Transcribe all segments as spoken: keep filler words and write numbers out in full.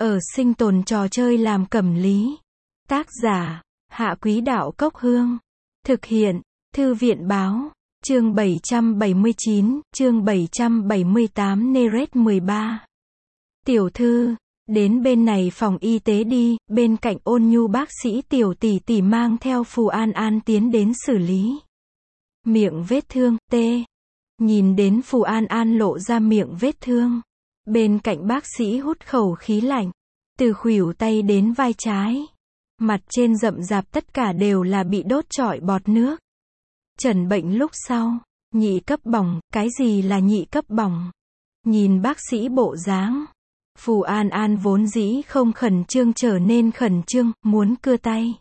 Ở sinh tồn trò chơi làm cẩm lý. Tác giả, Hạ Quý Đạo Cốc Hương. Thực hiện, Thư viện Báo. Chương bảy trăm bảy mươi chín, chương bảy trăm bảy mươi tám Neret mười ba. Tiểu thư, đến bên này phòng y tế đi, bên cạnh Ôn Nhu bác sĩ Tiểu tỷ tỷ mang theo Phù An An tiến đến xử lý. Miệng vết thương, tê. Nhìn đến Phù An An lộ ra miệng vết thương. Bên cạnh bác sĩ hút khẩu khí lạnh. Từ khuỷu tay đến vai trái. Mặt trên rậm rạp tất cả đều là bị đốt trọi bọt nước. Chẩn bệnh lúc sau. Nhị cấp bỏng, cái gì là nhị cấp bỏng? Nhìn bác sĩ bộ dáng. Phù An An vốn dĩ không khẩn trương trở nên khẩn trương, muốn cưa tay.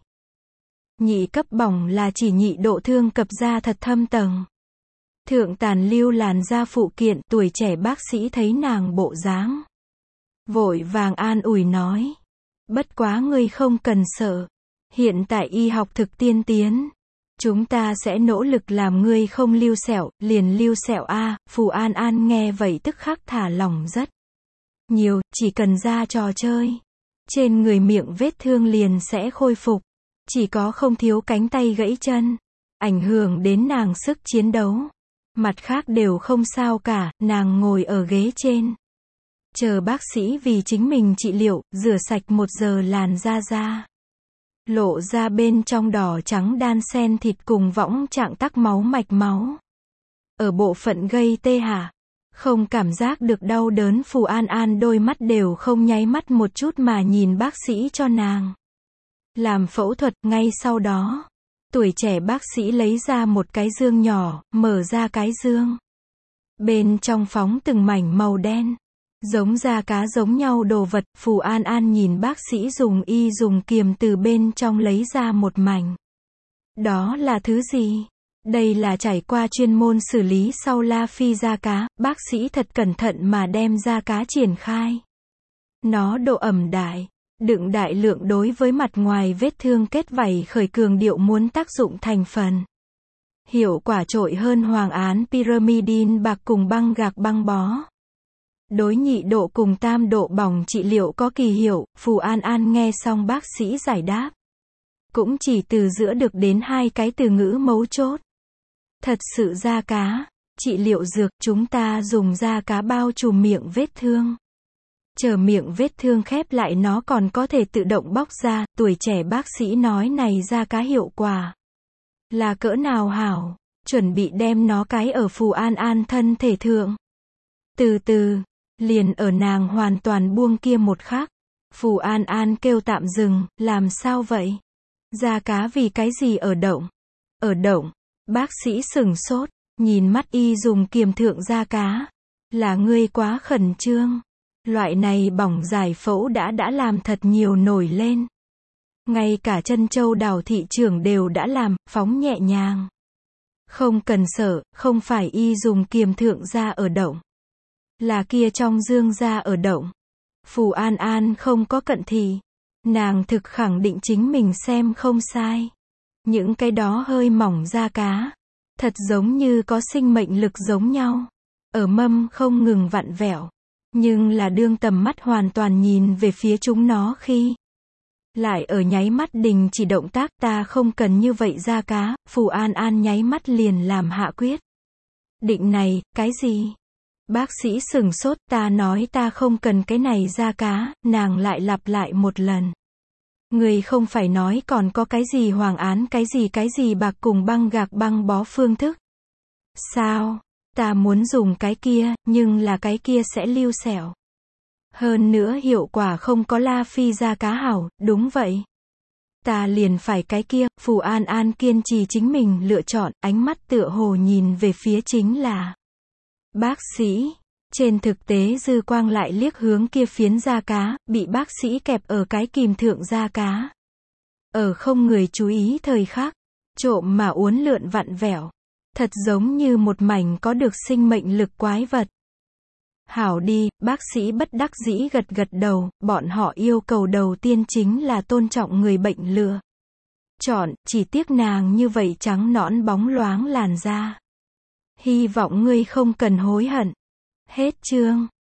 Nhị cấp bỏng là chỉ nhị độ thương cập da thật thâm tầng. Thượng tàn lưu làn da phụ kiện, tuổi trẻ bác sĩ thấy nàng bộ dáng. Vội vàng an ủi nói. Bất quá ngươi không cần sợ. Hiện tại y học thực tiên tiến. Chúng ta sẽ nỗ lực làm ngươi không lưu sẹo, liền lưu sẹo a. Phù An An nghe vậy tức khắc thả lỏng rất nhiều, chỉ cần ra trò chơi. Trên người miệng vết thương liền sẽ khôi phục. Chỉ có không thiếu cánh tay gãy chân. Ảnh hưởng đến nàng sức chiến đấu. Mặt khác đều không sao cả, nàng ngồi ở ghế trên. Chờ bác sĩ vì chính mình trị liệu, rửa sạch một giờ làn da ra. Lộ ra bên trong đỏ trắng đan xen thịt cùng võng trạng tắc máu mạch máu. Ở bộ phận gây tê hả? Không cảm giác được đau đớn. Phù An An đôi mắt đều không nháy mắt một chút mà nhìn bác sĩ cho nàng. Làm phẫu thuật, ngay sau đó. Tuổi trẻ bác sĩ lấy ra một cái dương nhỏ, mở ra cái dương. Bên trong phóng từng mảnh màu đen. Giống da cá giống nhau đồ vật. Phù An An nhìn bác sĩ dùng y dùng kiềm từ bên trong lấy ra một mảnh. Đó là thứ gì? Đây là trải qua chuyên môn xử lý sau la phi da cá. Bác sĩ thật cẩn thận mà đem da cá triển khai. Nó độ ẩm đại. Đựng đại lượng đối với mặt ngoài vết thương kết vảy khởi cường điệu muốn tác dụng thành phần. Hiệu quả trội hơn hoàng án pyrimidine bạc cùng băng gạc băng bó. Đối nhị độ cùng tam độ bỏng trị liệu có kỳ hiệu. Phù An An nghe xong bác sĩ giải đáp. Cũng chỉ từ giữa được đến hai cái từ ngữ mấu chốt. Thật sự da cá. Trị liệu dược, chúng ta dùng da cá bao trùm miệng vết thương. Chờ miệng vết thương khép lại nó còn có thể tự động bóc ra. Tuổi trẻ bác sĩ nói này da cá hiệu quả là cỡ nào hảo. Chuẩn bị đem nó cái ở Phù An An thân thể thượng. Từ từ, liền ở nàng hoàn toàn buông kia một khắc. Phù An An kêu tạm dừng. Làm sao vậy? Da cá vì cái gì ở động? Ở động. Bác sĩ sửng sốt. Nhìn mắt y dùng kiềm thượng da cá. Là ngươi quá khẩn trương. Loại này bỏng giải phẫu đã đã làm thật nhiều nổi lên. Ngay cả chân châu đào thị trưởng đều đã làm, phóng nhẹ nhàng. Không cần sợ, không phải y dùng kiềm thượng da ở động. Là kia trong dương da ở động. Phù An An không có cận thị. Nàng thực khẳng định chính mình xem không sai. Những cái đó hơi mỏng da cá. Thật giống như có sinh mệnh lực giống nhau. Ở mâm không ngừng vặn vẹo. Nhưng là đương tầm mắt hoàn toàn nhìn về phía chúng nó khi. Lại ở nháy mắt đình chỉ động tác. Ta không cần như vậy da cá. Phù An An nháy mắt liền làm hạ quyết định này. Cái gì? Bác sĩ sửng sốt. Ta nói ta không cần cái này da cá. Nàng lại lặp lại một lần. Người không phải nói còn có cái gì hoàng án cái gì cái gì bạc cùng băng gạc băng bó phương thức. Sao? Ta muốn dùng cái kia, nhưng là cái kia sẽ lưu sẹo. Hơn nữa hiệu quả không có la phi da cá hảo. Đúng vậy. Ta liền phải cái kia. Phù An An kiên trì chính mình lựa chọn. Ánh mắt tựa hồ nhìn về phía chính là bác sĩ. Trên thực tế dư quang lại liếc hướng kia phiến da cá. Bị bác sĩ kẹp ở cái kìm thượng da cá. Ở không người chú ý thời khắc. Trộm mà uốn lượn vặn vẹo. Thật giống như một mảnh có được sinh mệnh lực quái vật. Hảo đi, bác sĩ bất đắc dĩ gật gật đầu. Bọn họ yêu cầu đầu tiên chính là tôn trọng người bệnh lựa chọn. Chỉ tiếc nàng như vậy trắng nõn bóng loáng làn da. Hy vọng ngươi không cần hối hận. Hết chương.